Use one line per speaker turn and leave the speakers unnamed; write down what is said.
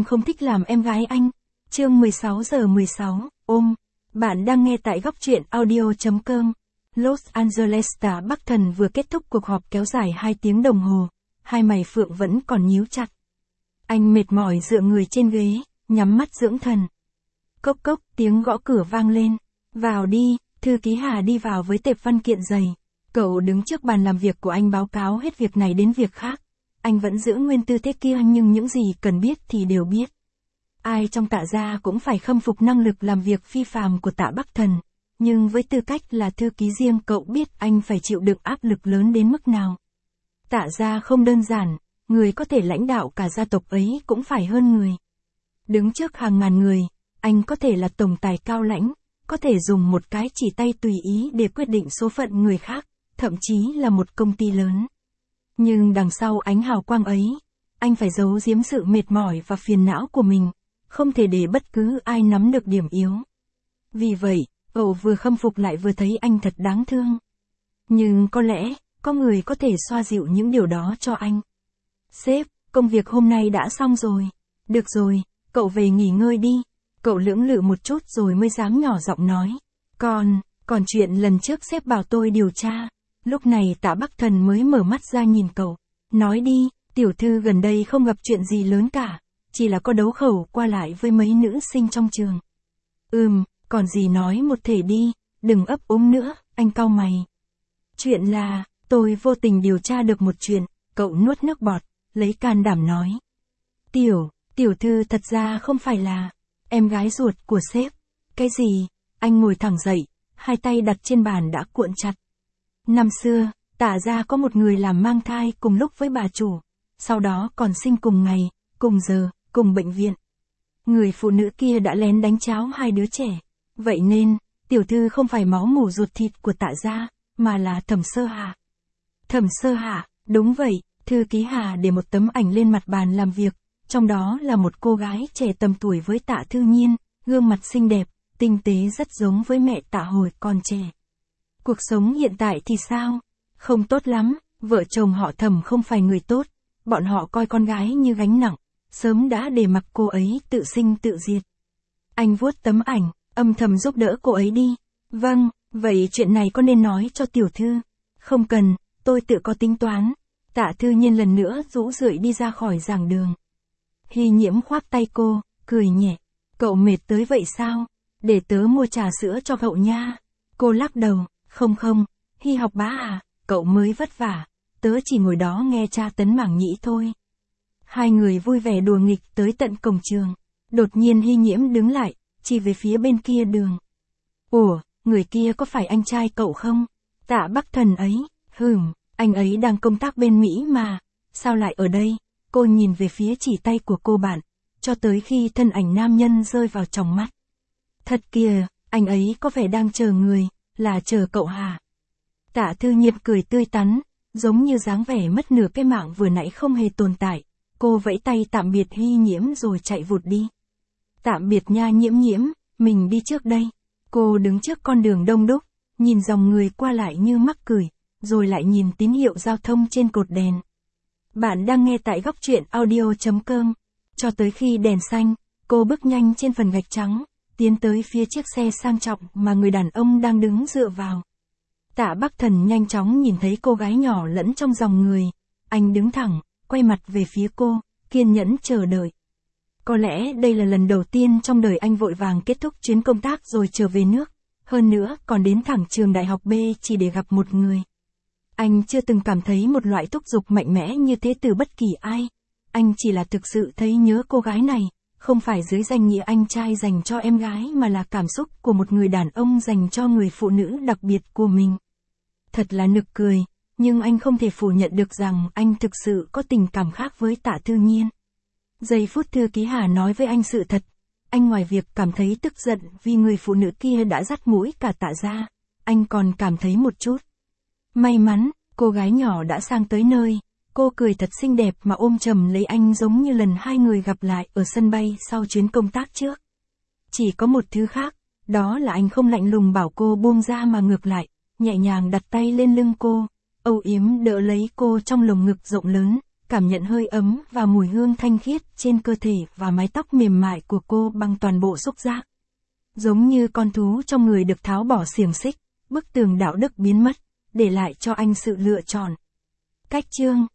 Em không thích làm em gái anh. Chương 16:16, ôm. Bạn đang nghe tại góc truyện audio.com. Los Angeles Tạ Bắc Thần vừa kết thúc cuộc họp kéo dài 2 tiếng đồng hồ. Hai mày phượng vẫn còn nhíu chặt. Anh mệt mỏi dựa người trên ghế, nhắm mắt dưỡng thần. Cốc cốc, tiếng gõ cửa vang lên. Vào đi, thư ký Hà đi vào với tệp văn kiện dày. Cậu đứng trước bàn làm việc của anh báo cáo hết việc này đến việc khác. Anh vẫn giữ nguyên tư thế kia nhưng những gì cần biết thì đều biết. Ai trong Tạ gia cũng phải khâm phục năng lực làm việc phi phàm của Tạ Bắc Thần. Nhưng với tư cách là thư ký riêng cậu biết anh phải chịu đựng áp lực lớn đến mức nào. Tạ gia không đơn giản, người có thể lãnh đạo cả gia tộc ấy cũng phải hơn người. Đứng trước hàng ngàn người, anh có thể là tổng tài cao lãnh, có thể dùng một cái chỉ tay tùy ý để quyết định số phận người khác, thậm chí là một công ty lớn. Nhưng đằng sau ánh hào quang ấy, anh phải giấu giếm sự mệt mỏi và phiền não của mình, không thể để bất cứ ai nắm được điểm yếu. Vì vậy, cậu vừa khâm phục lại vừa thấy anh thật đáng thương. Nhưng có lẽ, có người có thể xoa dịu những điều đó cho anh. Sếp, công việc hôm nay đã xong rồi. Được rồi, cậu về nghỉ ngơi đi. Cậu lưỡng lự một chút rồi mới dám nhỏ giọng nói. Còn chuyện lần trước sếp bảo tôi điều tra. Lúc này Tạ Bắc Thần mới mở mắt ra nhìn cậu. Nói đi, tiểu thư gần đây không gặp chuyện gì lớn cả. Chỉ là có đấu khẩu qua lại với mấy nữ sinh trong trường. Còn gì nói một thể đi, đừng ấp úng nữa, anh cau mày. Chuyện là, tôi vô tình điều tra được một chuyện, cậu nuốt nước bọt, lấy can đảm nói. Tiểu thư thật ra không phải là em gái ruột của sếp. Cái gì? Anh ngồi thẳng dậy, hai tay đặt trên bàn đã cuộn chặt. Năm xưa, Tạ gia có một người làm mang thai cùng lúc với bà chủ, sau đó còn sinh cùng ngày, cùng giờ, cùng bệnh viện. Người phụ nữ kia đã lén đánh cháo hai đứa trẻ. Vậy nên, tiểu thư không phải máu mủ ruột thịt của Tạ gia, mà là Thẩm Sơ Hạ. Thẩm Sơ Hạ, đúng vậy, thư ký Hà để một tấm ảnh lên mặt bàn làm việc, trong đó là một cô gái trẻ tầm tuổi với Tạ Thư Nhiên, gương mặt xinh đẹp, tinh tế rất giống với mẹ Tạ hồi còn trẻ. Cuộc sống hiện tại thì sao? Không tốt lắm, vợ chồng họ Thẩm không phải người tốt, bọn họ coi con gái như gánh nặng, sớm đã để mặc cô ấy tự sinh tự diệt. Anh vuốt tấm ảnh, âm thầm giúp đỡ cô ấy đi. Vâng, vậy chuyện này có nên nói cho tiểu thư? Không cần, tôi tự có tính toán. Tạ Thư Nhiên lần nữa rũ rượi đi ra khỏi giảng đường. Hy Nhiễm khoác tay cô, cười nhẹ. Cậu mệt tới vậy sao? Để tớ mua trà sữa cho cậu nha. Cô lắc đầu, không, Hy học bá à, cậu mới vất vả. Tớ chỉ ngồi đó nghe tra tấn mảng nhĩ thôi. Hai người vui vẻ đùa nghịch tới tận cổng trường. Đột nhiên Hy Nhiễm đứng lại, chỉ về phía bên kia đường. Ủa, người kia có phải anh trai cậu không? Tạ Bắc Thần ấy, anh ấy đang công tác bên Mỹ mà, sao lại ở đây? Cô nhìn về phía chỉ tay của cô bạn, cho tới khi thân ảnh nam nhân rơi vào trong mắt. Thật kìa, anh ấy có vẻ đang chờ người, là chờ cậu hả? Tạ Thư Nhiên cười tươi tắn, giống như dáng vẻ mất nửa cái mạng vừa nãy không hề tồn tại. Cô vẫy tay tạm biệt Hy Nhiễm rồi chạy vụt đi. Tạm biệt nha Nhiễm, mình đi trước đây. Cô đứng trước con đường đông đúc, nhìn dòng người qua lại như mắc cười, rồi lại nhìn tín hiệu giao thông trên cột đèn. Bạn đang nghe tại góc truyện audio.com. Cho tới khi đèn xanh, cô bước nhanh trên phần gạch trắng, tiến tới phía chiếc xe sang trọng mà người đàn ông đang đứng dựa vào. Tạ Bắc Thần nhanh chóng nhìn thấy cô gái nhỏ lẫn trong dòng người. Anh đứng thẳng, quay mặt về phía cô, kiên nhẫn chờ đợi. Có lẽ đây là lần đầu tiên trong đời anh vội vàng kết thúc chuyến công tác rồi trở về nước. Hơn nữa còn đến thẳng trường đại học B chỉ để gặp một người. Anh chưa từng cảm thấy một loại thúc giục mạnh mẽ như thế từ bất kỳ ai. Anh chỉ là thực sự thấy nhớ cô gái này, không phải dưới danh nghĩa anh trai dành cho em gái mà là cảm xúc của một người đàn ông dành cho người phụ nữ đặc biệt của mình. Thật là nực cười, nhưng anh không thể phủ nhận được rằng anh thực sự có tình cảm khác với Tạ Thư Nhiên. Giây phút thư ký Hà nói với anh sự thật, anh ngoài việc cảm thấy tức giận vì người phụ nữ kia đã dắt mũi cả Tạ gia, anh còn cảm thấy một chút may mắn. Cô gái nhỏ đã sang tới nơi, cô cười thật xinh đẹp mà ôm chầm lấy anh giống như lần hai người gặp lại ở sân bay sau chuyến công tác trước. Chỉ có một thứ khác, đó là anh không lạnh lùng bảo cô buông ra mà ngược lại, nhẹ nhàng đặt tay lên lưng cô, âu yếm đỡ lấy cô trong lồng ngực rộng lớn, cảm nhận hơi ấm và mùi hương thanh khiết trên cơ thể và mái tóc mềm mại của cô bằng toàn bộ xúc giác. Giống như con thú trong người được tháo bỏ xiềng xích, bức tường đạo đức biến mất, để lại cho anh sự lựa chọn. Cách chương